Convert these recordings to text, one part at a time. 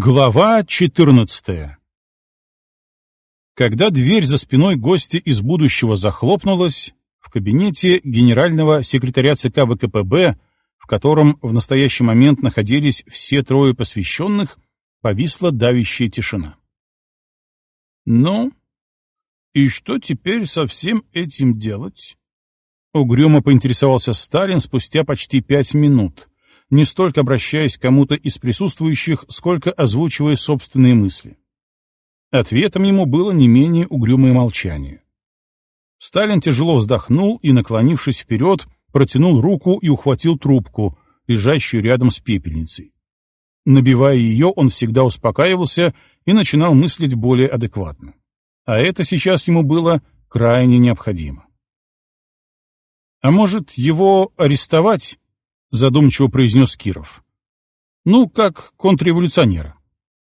Глава 14. Когда дверь за спиной гостя из будущего захлопнулась, в кабинете генерального секретаря ЦК ВКПБ, в котором в настоящий момент находились все трое посвященных, повисла давящая тишина. «Ну, и что теперь со всем этим делать?» Угрюмо поинтересовался Сталин спустя почти 5 минут, не столько обращаясь к кому-то из присутствующих, сколько озвучивая собственные мысли. Ответом ему было не менее угрюмое молчание. Сталин тяжело вздохнул и, наклонившись вперед, протянул руку и ухватил трубку, лежащую рядом с пепельницей. Набивая ее, он всегда успокаивался и начинал мыслить более адекватно. А это сейчас ему было крайне необходимо. «А может, его арестовать?» — задумчиво произнес Киров. «Ну, как контрреволюционера».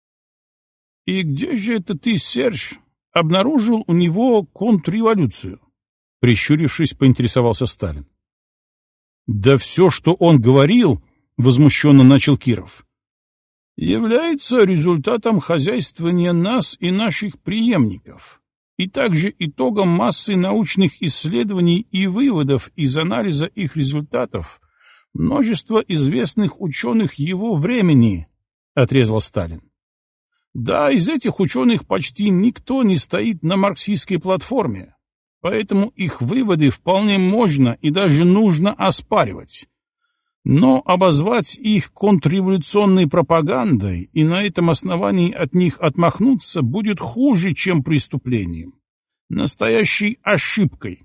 «И где же это ты, Серж, обнаружил у него контрреволюцию?» — прищурившись, поинтересовался Сталин. «Да все, что он говорил, — возмущенно начал Киров, — является результатом хозяйствования нас и наших преемников, и также итогом массы научных исследований и выводов из анализа их результатов множества известных ученых его времени, — отрезал Сталин. Да, из этих ученых почти никто не стоит на марксистской платформе, поэтому их выводы вполне можно и даже нужно оспаривать. Но обозвать их контрреволюционной пропагандой и на этом основании от них отмахнуться будет хуже, чем преступлением. Настоящей ошибкой.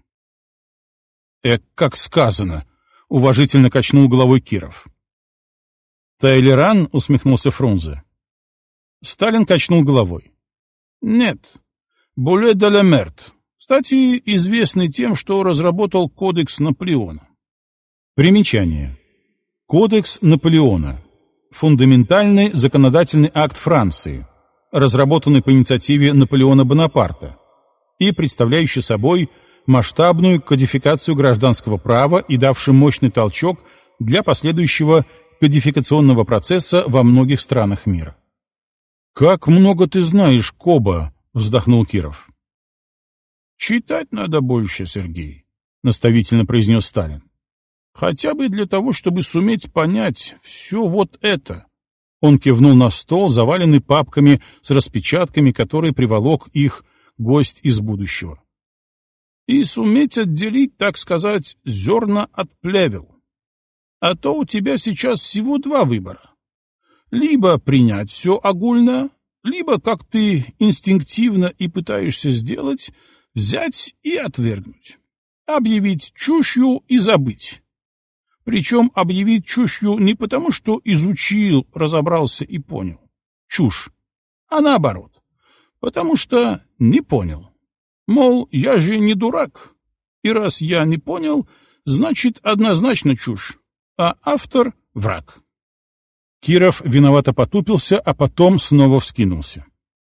Как сказано, — уважительно качнул головой Киров. «Тайлеран?» — усмехнулся Фрунзе. Сталин качнул головой. «Нет, Буле де ла Мерт, кстати, известный тем, что разработал Кодекс Наполеона». Примечание. Кодекс Наполеона. Фундаментальный законодательный акт Франции, разработанный по инициативе Наполеона Бонапарта и представляющий собой масштабную кодификацию гражданского права и давший мощный толчок для последующего кодификационного процесса во многих странах мира. «Как много ты знаешь, Коба!» — вздохнул Киров. «Читать надо больше, Сергей», — наставительно произнес Сталин. «Хотя бы для того, чтобы суметь понять все вот это». Он кивнул на стол, заваленный папками с распечатками, которые приволок их гость из будущего. И суметь отделить, так сказать, зерна от плевел. А то у тебя сейчас всего 2 выбора. Либо принять все огульно, либо, как ты инстинктивно и пытаешься сделать, взять и отвергнуть. Объявить чушью и забыть. Причем объявить чушью не потому, что изучил, разобрался и понял. Чушь. А наоборот. Потому что не понял. Мол, я же не дурак. И раз я не понял, значит, однозначно чушь. А автор — враг. Киров виновато потупился, а потом снова вскинулся.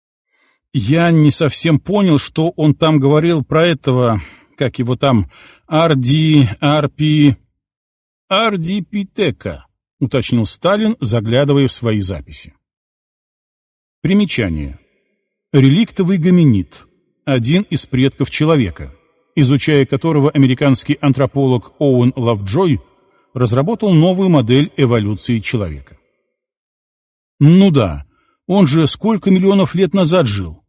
«Я не совсем понял, что он там говорил про этого, как его там, Ардипитека», — уточнил Сталин, заглядывая в свои записи. Примечание. Реликтовый гоминид, один из предков человека, изучая которого американский антрополог Оуэн Лавджой разработал новую модель эволюции человека. Ну да, он же сколько миллионов лет назад жил?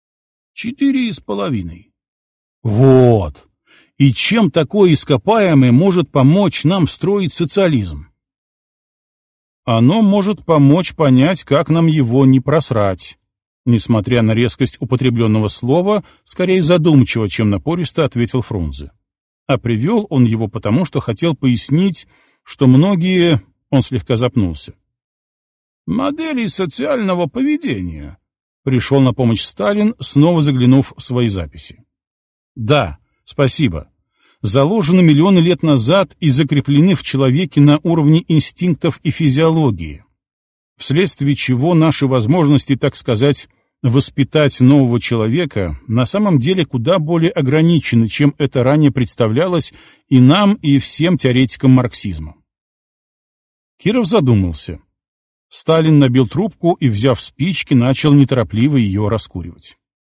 4,5. Вот. И чем такое ископаемое может помочь нам строить социализм? Оно может помочь понять, как нам его не просрать. Несмотря на резкость употребленного слова, скорее задумчиво, чем напористо, ответил Фрунзе. А привел он его потому, что хотел пояснить, что многие... Он слегка запнулся. «Модели социального поведения», — пришел на помощь Сталин, снова заглянув в свои записи. «Да, спасибо. Заложены миллионы лет назад и закреплены в человеке на уровне инстинктов и физиологии, вследствие чего наши возможности, так сказать, воспитать нового человека на самом деле куда более ограничены, чем это ранее представлялось и нам, и всем теоретикам марксизма». Киров задумался. Сталин набил трубку и, взяв спички, начал неторопливо ее раскуривать.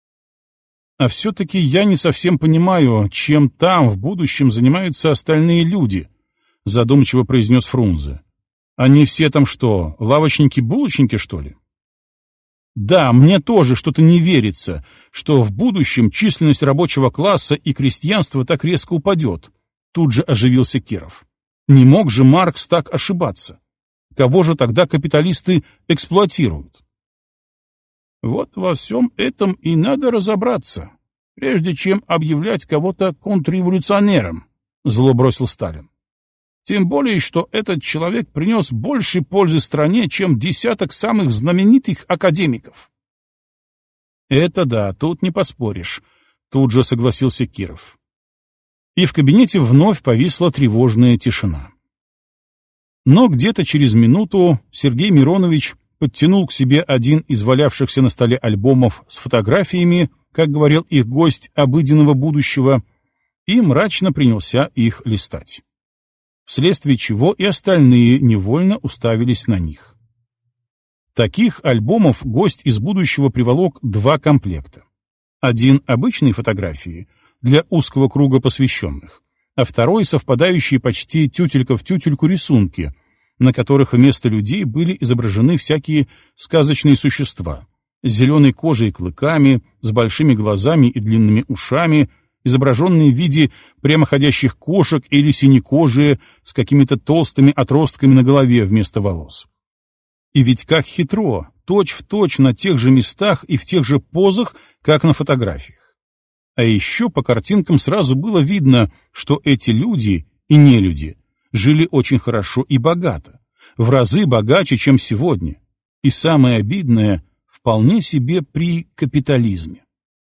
«А все-таки я не совсем понимаю, чем там в будущем занимаются остальные люди», — задумчиво произнес Фрунзе. «Они все там что, лавочники-булочники, что ли?» «Да, мне тоже что-то не верится, что в будущем численность рабочего класса и крестьянства так резко упадет», — тут же оживился Киров. «Не мог же Маркс так ошибаться? Кого же тогда капиталисты эксплуатируют?» «Вот во всем этом и надо разобраться, прежде чем объявлять кого-то контрреволюционером», — зло бросил Сталин. «Тем более, что этот человек принес больше пользы стране, чем десяток самых знаменитых академиков». «Это да, тут не поспоришь», — тут же согласился Киров. И в кабинете вновь повисла тревожная тишина. Но где-то через минуту Сергей Миронович подтянул к себе один из валявшихся на столе альбомов с фотографиями, как говорил их гость, обыденного будущего, и мрачно принялся их листать. Вследствие чего и остальные невольно уставились на них. Таких альбомов гость из будущего приволок 2 комплекта. Один — обычные фотографии для узкого круга посвященных, а второй — совпадающие почти тютелька в тютельку рисунки, на которых вместо людей были изображены всякие сказочные существа с зеленой кожей и клыками, с большими глазами и длинными ушами, изображенные в виде прямоходящих кошек или синекожие с какими-то толстыми отростками на голове вместо волос. И ведь как хитро, точь-в-точь на тех же местах и в тех же позах, как на фотографиях. А еще по картинкам сразу было видно, что эти люди и нелюди жили очень хорошо и богато, в разы богаче, чем сегодня. И самое обидное, вполне себе при капитализме.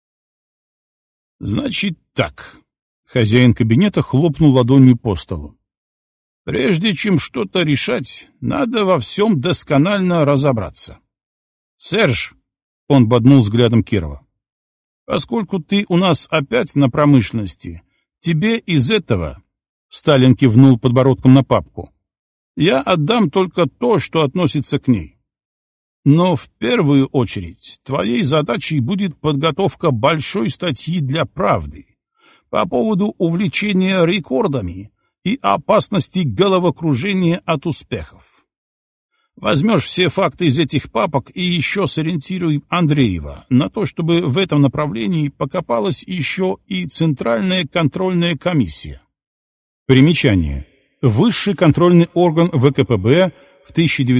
«Значит так», — хозяин кабинета хлопнул ладонью по столу. «Прежде чем что-то решать, надо во всем досконально разобраться. Серж», — он боднул взглядом Кирова, «поскольку ты у нас опять на промышленности, тебе из этого...» — Сталин кивнул подбородком на папку. «Я отдам только то, что относится к ней. Но в первую очередь твоей задачей будет подготовка большой статьи для «Правды» по поводу увлечения рекордами и опасности головокружения от успехов. Возьмешь все факты из этих папок и еще сориентируй Андреева на то, чтобы в этом направлении покопалась еще и Центральная контрольная комиссия». Примечание. Высший контрольный орган ВКПБ в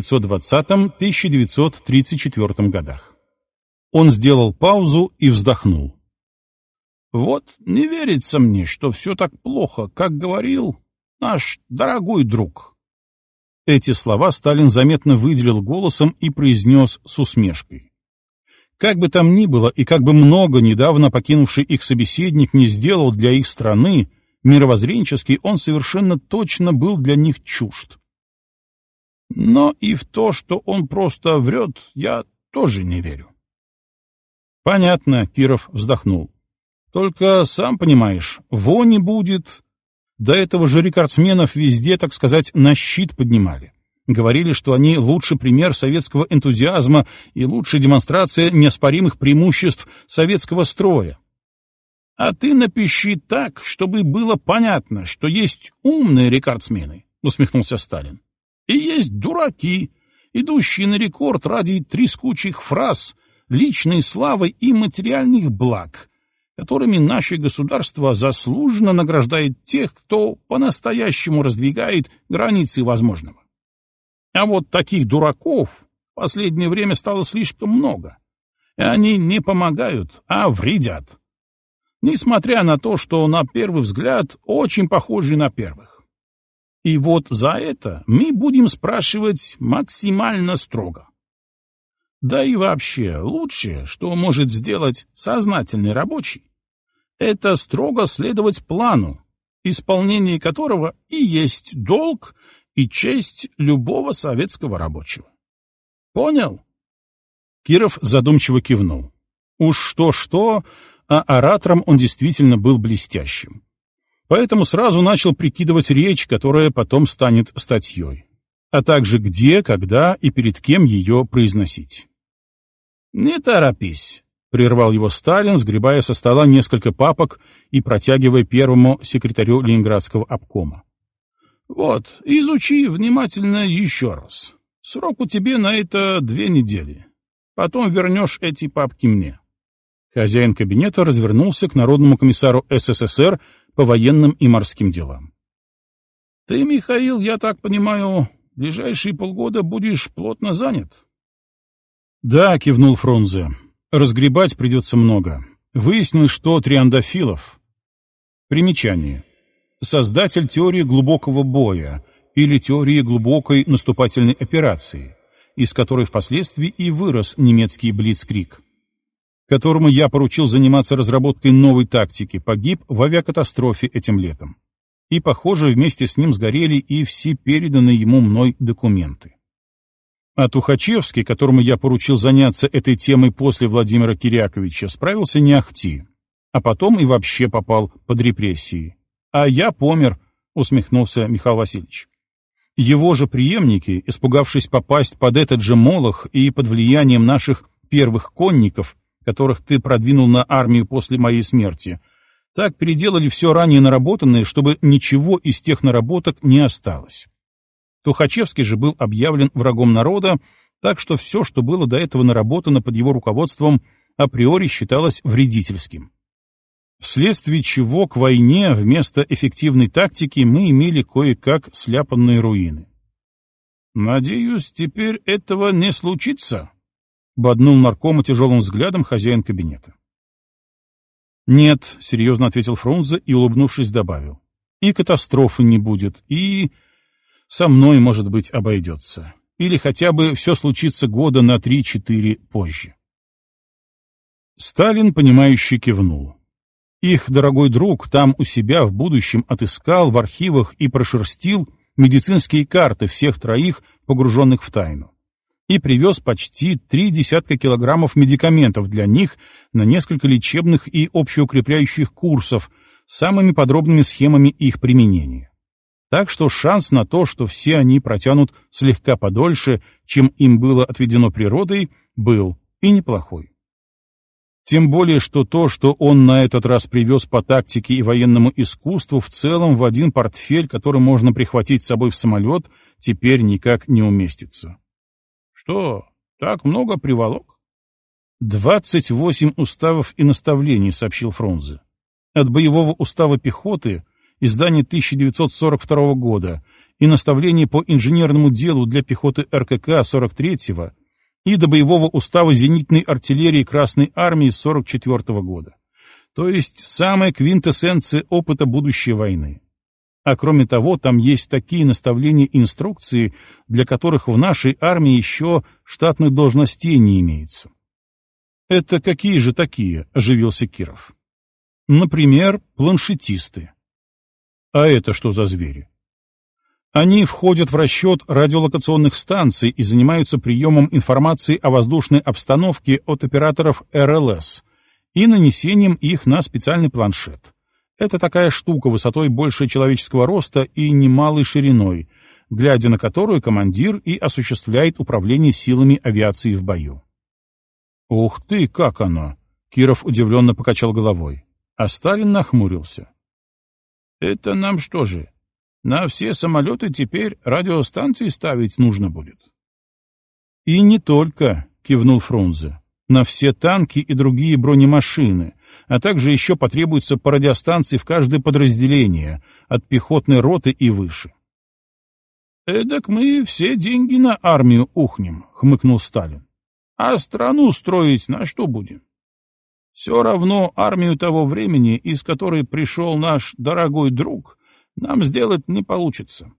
1920-1934 годах. Он сделал паузу и вздохнул. «Вот не верится мне, что все так плохо, как говорил наш дорогой друг». Эти слова Сталин заметно выделил голосом и произнес с усмешкой. Как бы там ни было и как бы много недавно покинувший их собеседник не сделал для их страны, мировоззренчески он совершенно точно был для них чужд. Но и в то, что он просто врет, я тоже не верю. «Понятно», — Киров вздохнул. «Только, сам понимаешь, вони будет. До этого же рекордсменов везде, так сказать, на щит поднимали. Говорили, что они лучший пример советского энтузиазма и лучшая демонстрация неоспоримых преимуществ советского строя. А ты напиши так, чтобы было понятно, что есть умные рекордсмены», — усмехнулся Сталин. «И есть дураки, идущие на рекорд ради трескучих фраз, личной славы и материальных благ, которыми наше государство заслуженно награждает тех, кто по-настоящему раздвигает границы возможного. А вот таких дураков в последнее время стало слишком много, и они не помогают, а вредят. Несмотря на то, что на первый взгляд очень похожи на первых. И вот за это мы будем спрашивать максимально строго. Да и вообще, лучшее, что может сделать сознательный рабочий, это строго следовать плану, исполнение которого и есть долг и честь любого советского рабочего. Понял? Киров задумчиво кивнул. Уж что-что, а оратором он действительно был блестящим. Поэтому сразу начал прикидывать речь, которая потом станет статьей. а также где, когда и перед кем ее произносить. «Не торопись», — прервал его Сталин, сгребая со стола несколько папок и протягивая первому секретарю Ленинградского обкома. «Вот, изучи внимательно еще раз. Срок у тебя на это 2 недели. Потом вернешь эти папки мне». Хозяин кабинета развернулся к Народному комиссару СССР по военным и морским делам. «Ты, Михаил, я так понимаю, в ближайшие полгода будешь плотно занят?» «Да», — кивнул Фрунзе. «Разгребать придется много. Выяснилось, что триандафилов...» Примечание. Создатель теории глубокого боя или теории глубокой наступательной операции, из которой впоследствии и вырос немецкий блицкриг, которому я поручил заниматься разработкой новой тактики, погиб в авиакатастрофе этим летом. И, похоже, вместе с ним сгорели и все переданные ему мной документы. А Тухачевский, которому я поручил заняться этой темой после Владимира Киряковича, справился не ахти, а потом и вообще попал под репрессии. «А я помер», — усмехнулся Михаил Васильевич. Его же преемники, испугавшись попасть под этот же молох и под влиянием наших первых конников, которых ты продвинул на армию после моей смерти, так переделали все ранее наработанное, чтобы ничего из тех наработок не осталось. Тухачевский же был объявлен врагом народа, так что все, что было до этого наработано под его руководством, априори считалось вредительским. Вследствие чего к войне вместо эффективной тактики мы имели кое-как сляпанные руины. «Надеюсь, теперь этого не случится», — боднул наркома тяжелым взглядом хозяин кабинета. «Нет», — серьезно ответил Фрунзе и, улыбнувшись, добавил. «И катастрофы не будет, и со мной, может быть, обойдется. Или хотя бы все случится года на 3-4 позже». Сталин, понимающе кивнул. Их дорогой друг там у себя в будущем отыскал в архивах и прошерстил медицинские карты всех троих, погруженных в тайну, и привез почти 30 килограммов медикаментов для них на несколько лечебных и общеукрепляющих курсов с самыми подробными схемами их применения. Так что шанс на то, что все они протянут слегка подольше, чем им было отведено природой, был и неплохой. Тем более, что то, что он на этот раз привез по тактике и военному искусству, в целом в один портфель, который можно прихватить с собой в самолет, теперь никак не уместится. «Что, так много приволок?» 28 уставов и наставлений», — сообщил Фрунзе. «От боевого устава пехоты, издания 1942 года, и наставлений по инженерному делу для пехоты РКК 43-го, и до боевого устава зенитной артиллерии Красной Армии 1944 года. То есть самая квинтэссенция опыта будущей войны. А кроме того, там есть такие наставления и инструкции, для которых в нашей армии еще штатных должностей не имеется». «Это какие же такие?» — оживился Киров. «Например, планшетисты». «А это что за звери?» Они входят в расчет радиолокационных станций и занимаются приемом информации о воздушной обстановке от операторов РЛС и нанесением их на специальный планшет. Это такая штука высотой больше человеческого роста и немалой шириной, глядя на которую командир и осуществляет управление силами авиации в бою. «Ух ты, как оно!» — Киров удивленно покачал головой, а Сталин нахмурился. «Это нам что же? На все самолеты теперь радиостанции ставить нужно будет?» «И не только», — кивнул Фрунзе, «на все танки и другие бронемашины, а также еще потребуется по радиостанции в каждое подразделение, от пехотной роты и выше». «Эдак мы все деньги на армию ухнем», — хмыкнул Сталин. «А страну строить на что будем? Все равно армию того времени, из которой пришел наш дорогой друг, нам сделать не получится».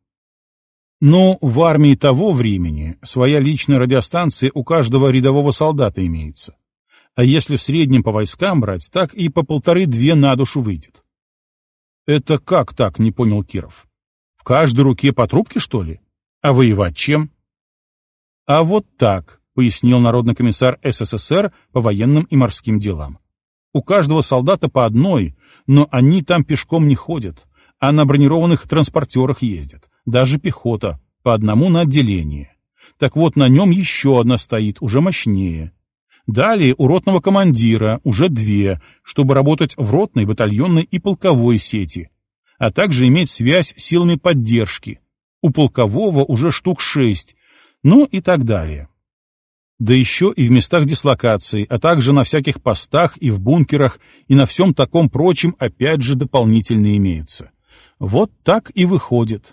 «Но в армии того времени своя личная радиостанция у каждого рядового солдата имеется. А если в среднем по войскам брать, так и по 1,5-2 на душу выйдет». «Это как так?» — не понял Киров. «В каждой руке по трубке, что ли? А воевать чем?» «А вот так», — пояснил Народный комиссар СССР по военным и морским делам. «У каждого солдата по одной, но они там пешком не ходят, а на бронированных транспортерах ездят, даже пехота, по одному на отделение. Так вот, на нем еще одна стоит, уже мощнее. Далее у ротного командира уже 2, чтобы работать в ротной, батальонной и полковой сети, а также иметь связь с силами поддержки. У полкового уже штук 6, ну и так далее. Да еще и в местах дислокации, а также на всяких постах и в бункерах, и на всем таком прочем опять же дополнительно имеются. Вот так и выходит.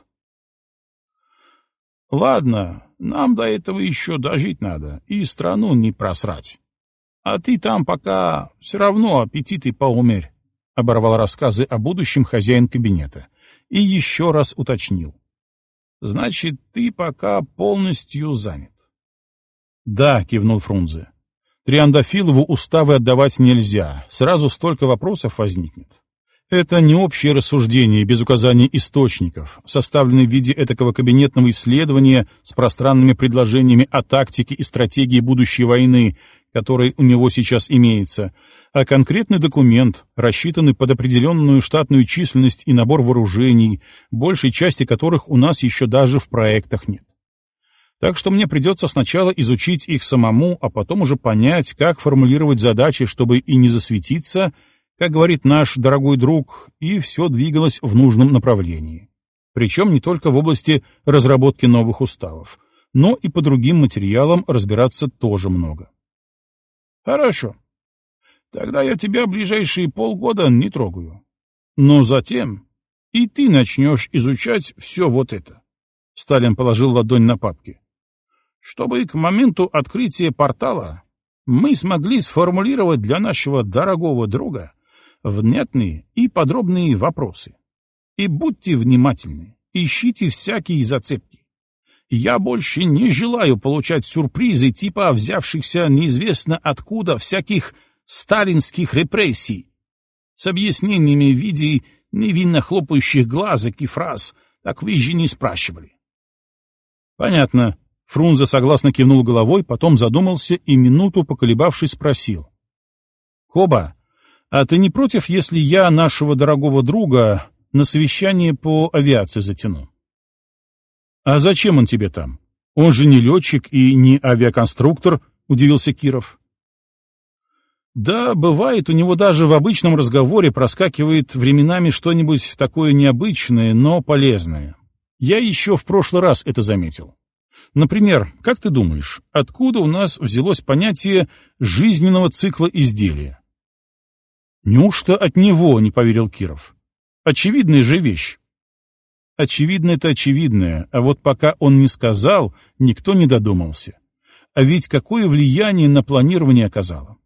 Ладно, нам до этого еще дожить надо, и страну не просрать. А ты там пока все равно аппетиты поумерь, — оборвал рассказы о будущем хозяин кабинета и еще раз уточнил. Значит, ты пока полностью занят. Да, кивнул Фрунзе. Триандафилову уставы отдавать нельзя, сразу столько вопросов возникнет. Это не общее рассуждение без указания источников, составленное в виде этакого кабинетного исследования с пространными предложениями о тактике и стратегии будущей войны, который у него сейчас имеется, а конкретный документ, рассчитанный под определенную штатную численность и набор вооружений, большей части которых у нас еще даже в проектах нет. Так что мне придется сначала изучить их самому, а потом уже понять, как формулировать задачи, чтобы и не засветиться, как говорит наш дорогой друг, и все двигалось в нужном направлении. Причем не только в области разработки новых уставов, но и по другим материалам разбираться тоже много. Хорошо. Тогда я тебя ближайшие полгода не трогаю. Но затем и ты начнешь изучать все вот это. Сталин положил ладонь на папки. Чтобы к моменту открытия портала мы смогли сформулировать для нашего дорогого друга внятные и подробные вопросы. И будьте внимательны, ищите всякие зацепки. Я больше не желаю получать сюрпризы типа взявшихся неизвестно откуда всяких сталинских репрессий с объяснениями в виде невинно хлопающих глазок и фраз «так вы же не спрашивали». Понятно. Фрунзе согласно кивнул головой, потом задумался и минуту поколебавшись спросил. «Коба, а ты не против, если я нашего дорогого друга на совещание по авиации затяну?» «А зачем он тебе там? Он же не летчик и не авиаконструктор», — удивился Киров. «Да, бывает, у него даже в обычном разговоре проскакивает временами что-нибудь такое необычное, но полезное. Я еще в прошлый раз это заметил. Например, как ты думаешь, откуда у нас взялось понятие жизненного цикла изделия?» «Неужто от него?» — не поверил Киров. «Очевидная же вещь». Очевидно-то очевидное, а вот пока он не сказал, никто не додумался. А ведь какое влияние на планирование оказало?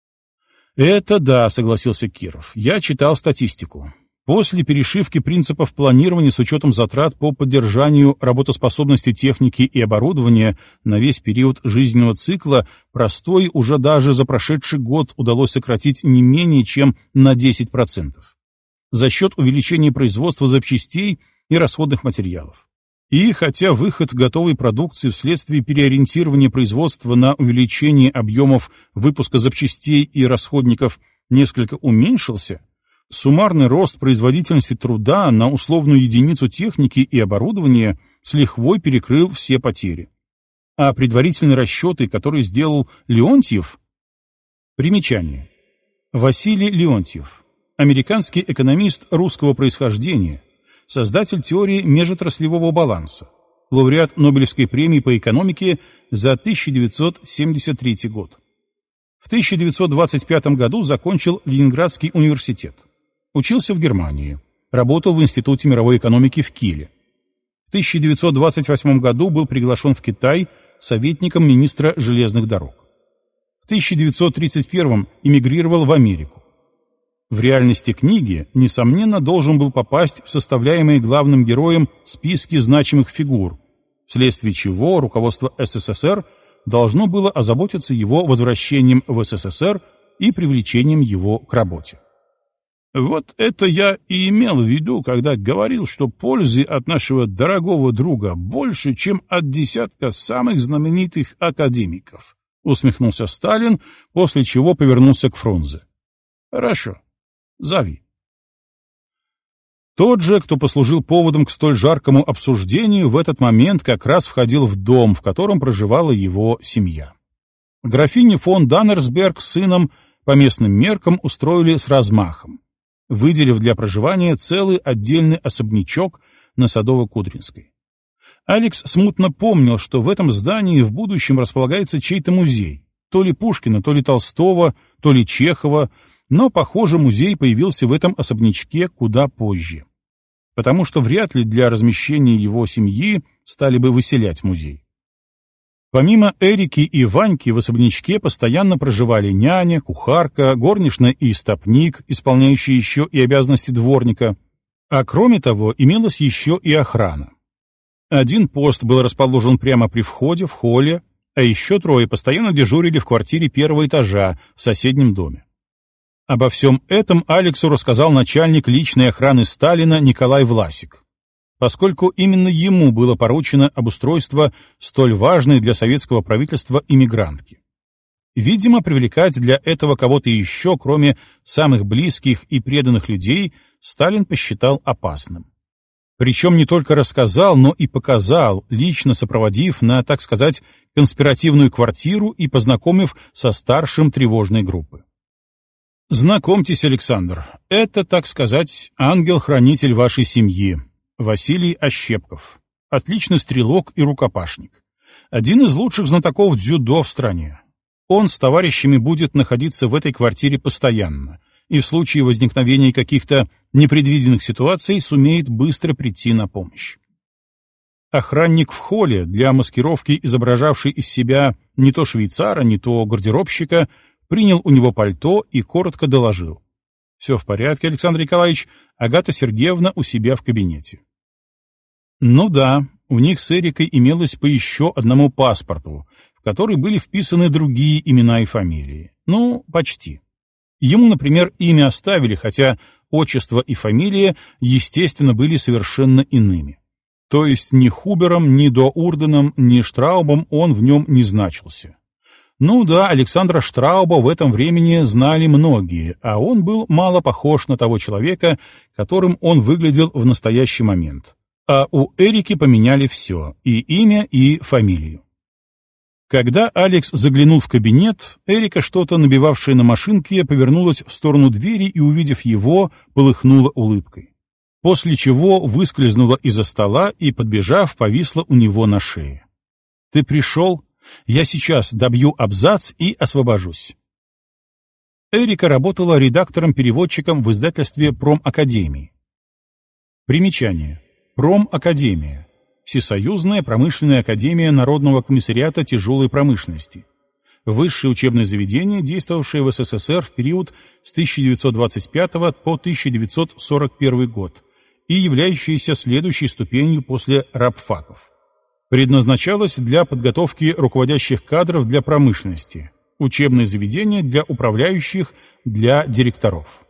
«Это да», — согласился Киров. «Я читал статистику. После перешивки принципов планирования с учетом затрат по поддержанию работоспособности техники и оборудования на весь период жизненного цикла простой уже даже за прошедший год удалось сократить не менее чем на 10%. За счет увеличения производства запчастей и расходных материалов. И хотя выход готовой продукции вследствие переориентирования производства на увеличение объемов выпуска запчастей и расходников несколько уменьшился, суммарный рост производительности труда на условную единицу техники и оборудования с лихвой перекрыл все потери. А предварительные расчеты, которые сделал Леонтьев... Примечание. Василий Леонтьев. Американский экономист русского происхождения, создатель теории межотраслевого баланса, лауреат Нобелевской премии по экономике за 1973 год. В 1925 году закончил Ленинградский университет. Учился в Германии, работал в Институте мировой экономики в Киле. В 1928 году был приглашен в Китай советником министра железных дорог. В 1931 эмигрировал в Америку. В реальности книги, несомненно, должен был попасть в составляемые главным героем списки значимых фигур, вследствие чего руководство СССР должно было озаботиться его возвращением в СССР и привлечением его к работе. Вот это я и имел в виду, когда говорил, что пользы от нашего дорогого друга больше, чем от десятка самых знаменитых академиков, усмехнулся Сталин, после чего повернулся к Фрунзе. Хорошо. Зови. Тот же, кто послужил поводом к столь жаркому обсуждению, в этот момент как раз входил в дом, в котором проживала его семья. Графиню фон Даннерсберг с сыном по местным меркам устроили с размахом, выделив для проживания целый отдельный особнячок на Садово-Кудринской. Алекс смутно помнил, что в этом здании в будущем располагается чей-то музей, то ли Пушкина, то ли Толстого, то ли Чехова, но, похоже, музей появился в этом особнячке куда позже, потому что вряд ли для размещения его семьи стали бы выселять музей. Помимо Эрики и Ваньки в особнячке постоянно проживали няня, кухарка, горничная и истопник, исполняющие еще и обязанности дворника, а кроме того имелась еще и охрана. Один пост был расположен прямо при входе, в холле, а еще трое постоянно дежурили в квартире первого этажа в соседнем доме. Обо всем этом Алексу рассказал начальник личной охраны Сталина Николай Власик, поскольку именно ему было поручено обустройство столь важной для советского правительства иммигрантки. Видимо, привлекать для этого кого-то еще, кроме самых близких и преданных людей, Сталин посчитал опасным. Причем не только рассказал, но и показал, лично сопроводив на, так сказать, конспиративную квартиру и познакомив со старшим тревожной группы. «Знакомьтесь, Александр, это, так сказать, ангел-хранитель вашей семьи, Василий Ощепков, отличный стрелок и рукопашник, один из лучших знатоков дзюдо в стране. Он с товарищами будет находиться в этой квартире постоянно и в случае возникновения каких-то непредвиденных ситуаций сумеет быстро прийти на помощь». Охранник в холле, для маскировки изображавший из себя не то швейцара, не то гардеробщика, принял у него пальто и коротко доложил: «Все в порядке, Александр Николаевич, Агата Сергеевна у себя в кабинете». Ну да, у них с Эрикой имелось по еще одному паспорту, в который были вписаны другие имена и фамилии. Ну, почти. Ему, например, имя оставили, хотя отчество и фамилия, естественно, были совершенно иными. То есть ни Хубером, ни Доурденом, ни Штраубом он в нем не значился. Ну да, Александра Штрауба в этом времени знали многие, а он был мало похож на того человека, которым он выглядел в настоящий момент. А у Эрики поменяли все — и имя, и фамилию. Когда Алекс заглянул в кабинет, Эрика, что-то набивавшая на машинке, повернулась в сторону двери и, увидев его, полыхнула улыбкой. После чего выскользнула из-за стола и, подбежав, повисла у него на шее. «Ты пришел? Я сейчас добью абзац и освобожусь». Эрика работала редактором-переводчиком в издательстве «Промакадемии». Примечание. «Промакадемия» — Всесоюзная промышленная академия Народного комиссариата тяжелой промышленности. Высшее учебное заведение, действовавшее в СССР в период с 1925 по 1941 год и являющееся следующей ступенью после рабфаков. Предназначалось для подготовки руководящих кадров для промышленности, учебное заведение для управляющих, для директоров.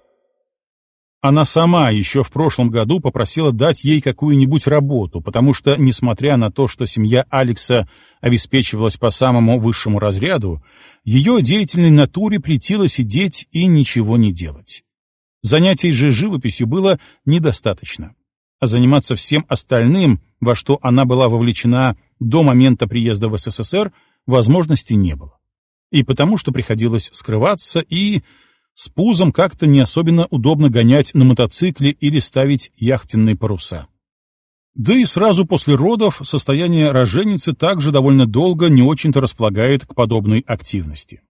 Она сама еще в прошлом году попросила дать ей какую-нибудь работу, потому что, несмотря на то, что семья Алекса обеспечивалась по самому высшему разряду, ее деятельной натуре претило сидеть и ничего не делать. Занятий же живописью было недостаточно, а заниматься всем остальным, во что она была вовлечена до момента приезда в СССР, возможности не было. И потому что приходилось скрываться, и с пузом как-то не особенно удобно гонять на мотоцикле или ставить яхтенные паруса. Да и сразу после родов состояние роженицы также довольно долго не очень-то располагает к подобной активности.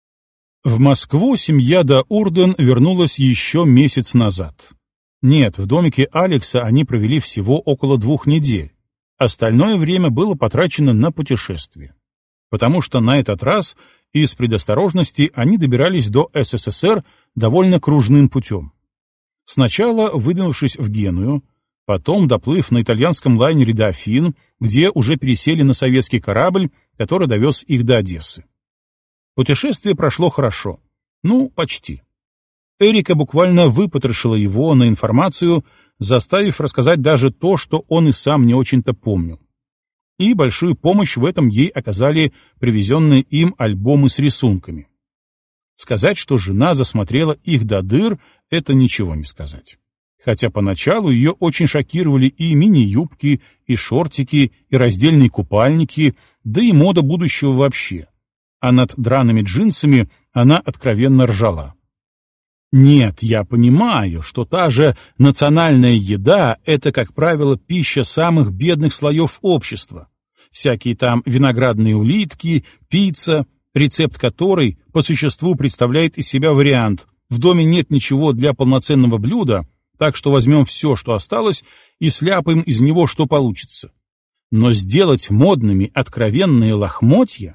В Москву семья Доурден вернулась еще месяц назад. Нет, в домике Алекса они провели всего около 2 недель. Остальное время было потрачено на путешествие. Потому что на этот раз из предосторожности они добирались до СССР довольно кружным путем. Сначала выдвинувшись в Геную, потом доплыв на итальянском лайнере «Дофин», где уже пересели на советский корабль, который довез их до Одессы. Путешествие прошло хорошо. Ну, почти. Эрика буквально выпотрошила его на информацию, заставив рассказать даже то, что он и сам не очень-то помнил. И большую помощь в этом ей оказали привезенные им альбомы с рисунками. Сказать, что жена засмотрела их до дыр, это ничего не сказать. хотя поначалу ее очень шокировали и мини-юбки, и шортики, и раздельные купальники, да и мода будущего вообще. А над драными джинсами она откровенно ржала. Нет, я понимаю, что та же национальная еда — это, как правило, пища самых бедных слоев общества. Всякие там виноградные улитки, пицца, рецепт которой по существу представляет из себя вариант: в доме нет ничего для полноценного блюда, так что возьмем все, что осталось, и сляпаем из него, что получится. Но сделать модными откровенные лохмотья?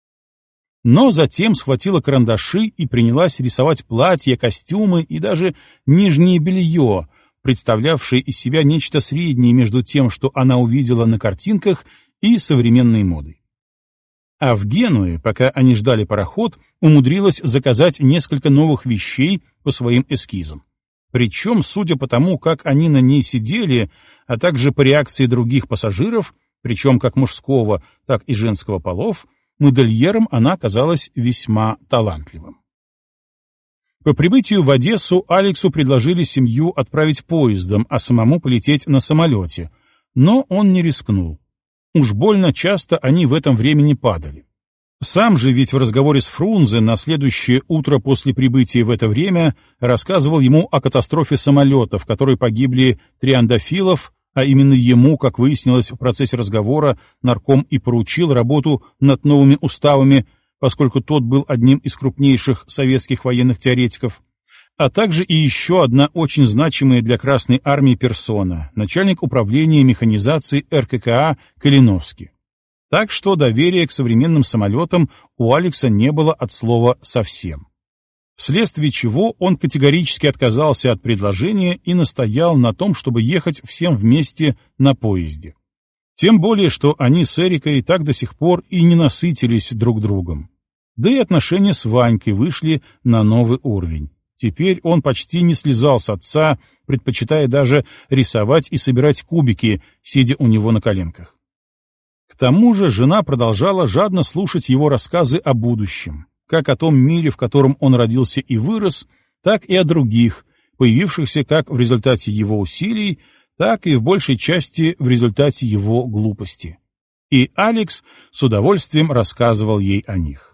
Но затем схватила карандаши и принялась рисовать платья, костюмы и даже нижнее белье, представлявшее из себя нечто среднее между тем, что она увидела на картинках, и современной модой. А в Генуе, пока они ждали пароход, умудрилась заказать несколько новых вещей по своим эскизам. Причем, судя по тому, как они на ней сидели, а также по реакции других пассажиров, причем как мужского, так и женского полов, модельером она оказалась весьма талантливым. По прибытию в Одессу Алексу предложили семью отправить поездом, а самому полететь на самолете, но он не рискнул. Уж больно часто они в этом времени падали. Сам же ведь в разговоре с Фрунзе на следующее утро после прибытия в это время рассказывал ему о катастрофе самолета, в которой погибли триандафилов, а именно ему, как выяснилось в процессе разговора, нарком и поручил работу над новыми уставами, поскольку тот был одним из крупнейших советских военных теоретиков, а также и еще одна очень значимая для Красной Армии персона, начальник управления механизации РККА Калиновский. Так что доверия к современным самолетам у Алекса не было от слова совсем. Вследствие чего он категорически отказался от предложения и настоял на том, чтобы ехать всем вместе на поезде. Тем более, что они с Эрикой так до сих пор и не насытились друг другом. Да и отношения с Ванькой вышли на новый уровень. Теперь он почти не слезал с отца, предпочитая даже рисовать и собирать кубики, сидя у него на коленках. К тому же жена продолжала жадно слушать его рассказы о будущем, как о том мире, в котором он родился и вырос, так и о других, появившихся как в результате его усилий, так и в большей части в результате его глупости. И Алекс с удовольствием рассказывал ей о них.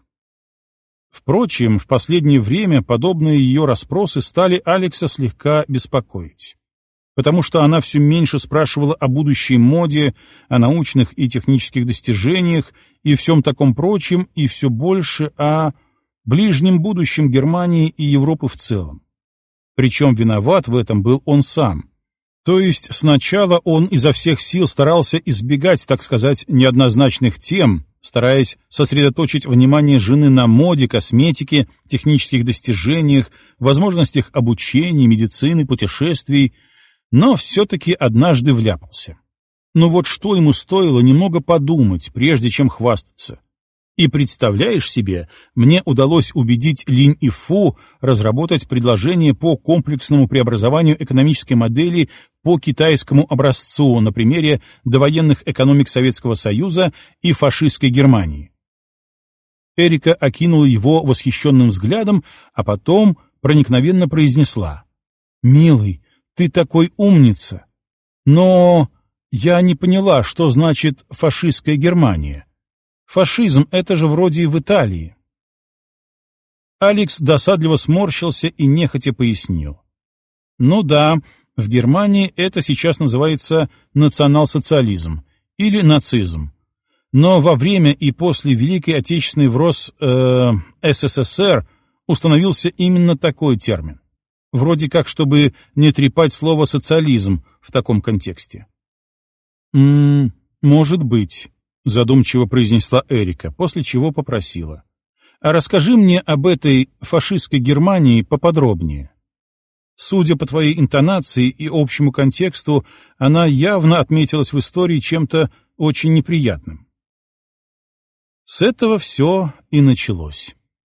Впрочем, в последнее время подобные ее расспросы стали Алекса слегка беспокоить, потому что она все меньше спрашивала о будущей моде, о научных и технических достижениях и всем таком прочем, и все больше о ближнем будущем Германии и Европы в целом. Причем виноват в этом был он сам. То есть сначала он изо всех сил старался избегать, так сказать, неоднозначных тем, стараясь сосредоточить внимание жены на моде, косметике, технических достижениях, возможностях обучения, медицины, путешествий, но все-таки однажды вляпался. Но вот что ему стоило немного подумать, прежде чем хвастаться. И представляешь себе, мне удалось убедить Линь и Фу разработать предложение по комплексному преобразованию экономической модели по китайскому образцу на примере довоенных экономик Советского Союза и фашистской Германии. Эрика окинула его восхищенным взглядом, а потом проникновенно произнесла: «Милый, ты такой умница! Но я не поняла, что значит фашистская Германия. Фашизм — это же вроде в Италии». Алекс досадливо сморщился и нехотя пояснил. «Ну да, в Германии это сейчас называется национал-социализм или нацизм. Но во время и после Великой Отечественной врос СССР установился именно такой термин. Вроде как, чтобы не трепать слово «социализм» в таком контексте». «Может быть», — задумчиво произнесла Эрика, после чего попросила: «А расскажи мне об этой фашистской Германии поподробнее. Судя по твоей интонации и общему контексту, она явно отметилась в истории чем-то очень неприятным». С этого все и началось.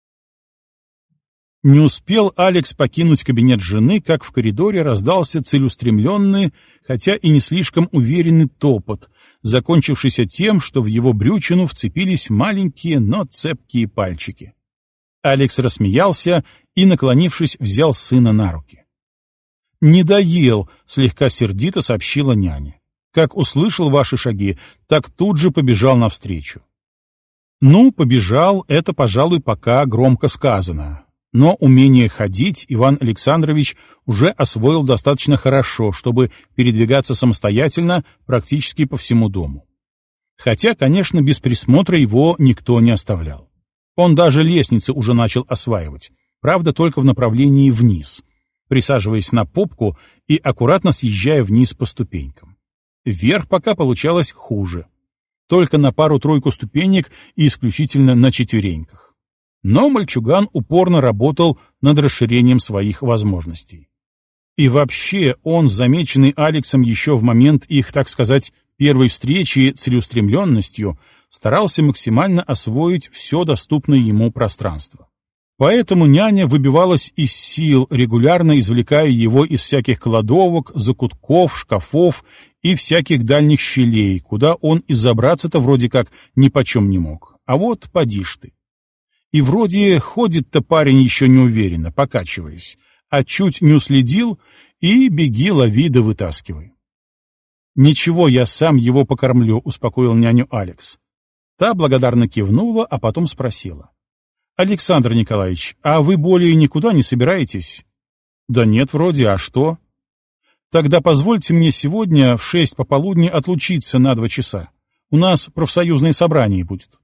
Не успел Алекс покинуть кабинет жены, как в коридоре раздался целеустремленный, хотя и не слишком уверенный топот, закончившийся тем, что в его брючину вцепились маленькие, но цепкие пальчики. Алекс рассмеялся и, наклонившись, взял сына на руки. «Не доел», — слегка сердито сообщила няня. «Как услышал ваши шаги, так тут же побежал навстречу». Ну, побежал — это, пожалуй, пока громко сказано. Но умение ходить Иван Александрович уже освоил достаточно хорошо, чтобы передвигаться самостоятельно практически по всему дому. Хотя, конечно, без присмотра его никто не оставлял. Он даже лестницы уже начал осваивать, правда, только в направлении вниз, присаживаясь на попку и аккуратно съезжая вниз по ступенькам. Вверх пока получалось хуже. Только на пару-тройку ступенек и исключительно на четвереньках. Но мальчуган упорно работал над расширением своих возможностей. И вообще он, замеченный Алексом еще в момент их, так сказать, первой встречи целеустремленностью, старался максимально освоить все доступное ему пространство. Поэтому няня выбивалась из сил, регулярно извлекая его из всяких кладовок, закутков, шкафов и всяких дальних щелей, куда он и забраться-то вроде как нипочем не мог. А вот поди ж ты. И вроде ходит-то парень еще неуверенно, покачиваясь, а чуть не уследил, и беги, лови да вытаскивай. «Ничего, я сам его покормлю», — успокоил няню Алекс. Та благодарно кивнула, а потом спросила. «Александр Николаевич, а вы более никуда не собираетесь?» «Да нет, вроде, а что?» «Тогда позвольте мне сегодня в 6 пополудни отлучиться на 2 часа. У нас профсоюзное собрание будет».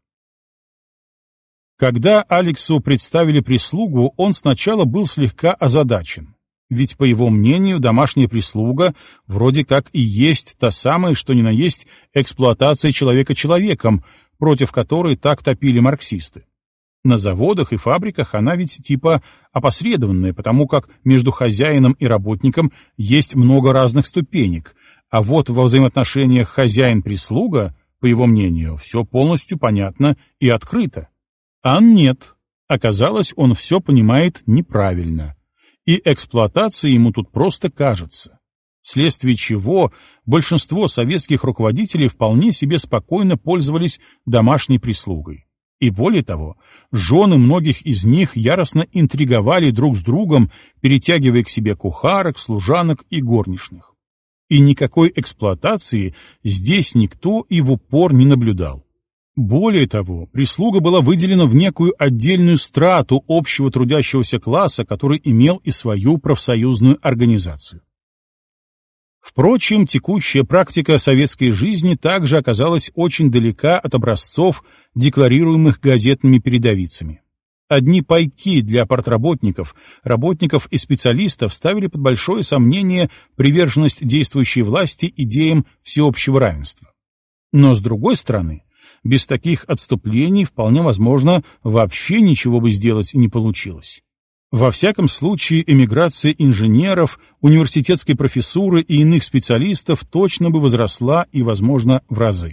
Когда Алексу представили прислугу, он сначала был слегка озадачен. Ведь, по его мнению, домашняя прислуга вроде как и есть та самая, что ни на есть, эксплуатация человека человеком, против которой так топили марксисты. На заводах и фабриках она ведь типа опосредованная, потому как между хозяином и работником есть много разных ступенек, а вот во взаимоотношениях хозяин-прислуга, по его мнению, все полностью понятно и открыто. А нет, оказалось, он все понимает неправильно, и эксплуатация ему тут просто кажется, вследствие чего большинство советских руководителей вполне себе спокойно пользовались домашней прислугой. И более того, жены многих из них яростно интриговали друг с другом, перетягивая к себе кухарок, служанок и горничных. И никакой эксплуатации здесь никто и в упор не наблюдал. Более того, прислуга была выделена в некую отдельную страту общего трудящегося класса, который имел и свою профсоюзную организацию. Впрочем, текущая практика советской жизни также оказалась очень далека от образцов, декларируемых газетными передовицами. Одни пайки для партработников, работников и специалистов ставили под большое сомнение приверженность действующей власти идеям всеобщего равенства. Но, с другой стороны, без таких отступлений вполне возможно вообще ничего бы сделать не получилось. Во всяком случае, эмиграция инженеров, университетской профессуры и иных специалистов точно бы возросла и, возможно, в разы.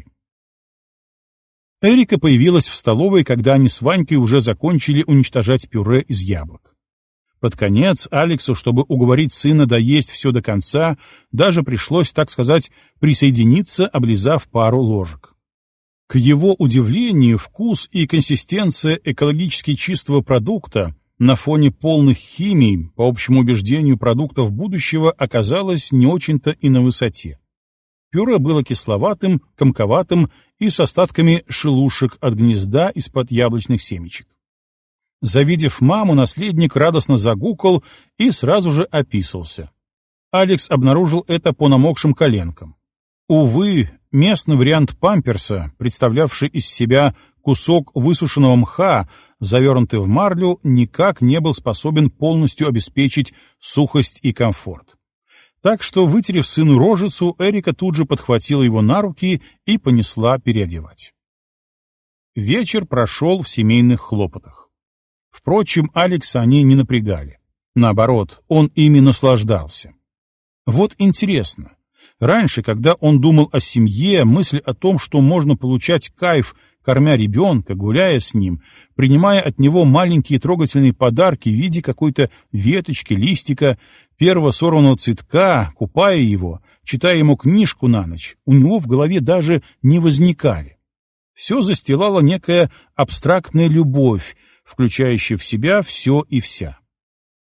Эрика появилась в столовой, когда они с Ванькой уже закончили уничтожать пюре из яблок. Под конец Алексу, чтобы уговорить сына доесть все до конца, даже пришлось, так сказать, присоединиться, облизав пару ложек. К его удивлению, вкус и консистенция экологически чистого продукта на фоне полных химий, по общему убеждению продуктов будущего, оказалось не очень-то и на высоте. Пюре было кисловатым, комковатым и с остатками шелушек от гнезда из-под яблочных семечек. Завидев маму, наследник радостно загукал и сразу же описался. Алекс обнаружил это по намокшим коленкам. Увы, местный вариант памперса, представлявший из себя кусок высушенного мха, завернутый в марлю, никак не был способен полностью обеспечить сухость и комфорт. Так что, вытерев сыну рожицу, Эрика тут же подхватила его на руки и понесла переодевать. Вечер прошел в семейных хлопотах. Впрочем, Алекса они не напрягали. Наоборот, он ими наслаждался. Вот интересно. Раньше, когда он думал о семье, мысль о том, что можно получать кайф, кормя ребенка, гуляя с ним, принимая от него маленькие трогательные подарки в виде какой-то веточки, листика, первого сорванного цветка, купая его, читая ему книжку на ночь, у него в голове даже не возникали. Все застилала некая абстрактная любовь, включающая в себя все и вся.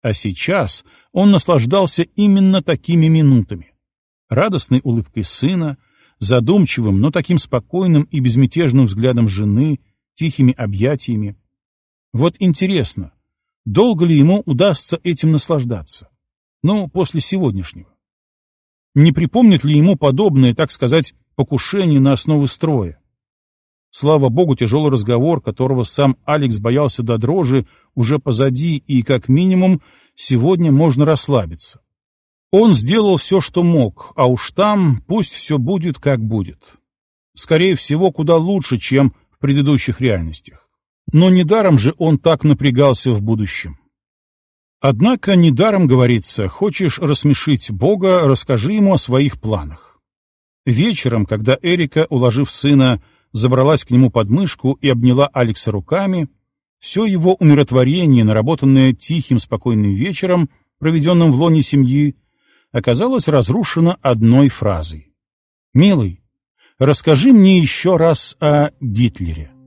А сейчас он наслаждался именно такими минутами. Радостной улыбкой сына, задумчивым, но таким спокойным и безмятежным взглядом жены, тихими объятиями. Вот интересно, долго ли ему удастся этим наслаждаться? Ну, после сегодняшнего. Не припомнит ли ему подобное, так сказать, покушение на основы строя? Слава богу, тяжелый разговор, которого сам Алекс боялся до дрожи, уже позади, и, как минимум, сегодня можно расслабиться. Он сделал все, что мог, а уж там пусть все будет, как будет. Скорее всего, куда лучше, чем в предыдущих реальностях. Но недаром же он так напрягался в будущем. Однако недаром говорится: хочешь рассмешить Бога, расскажи ему о своих планах. Вечером, когда Эрика, уложив сына, забралась к нему под мышку и обняла Алекса руками, все его умиротворение, наработанное тихим, спокойным вечером, проведенным в лоне семьи, оказалось разрушено одной фразой. «Милый, расскажи мне еще раз о Гитлере».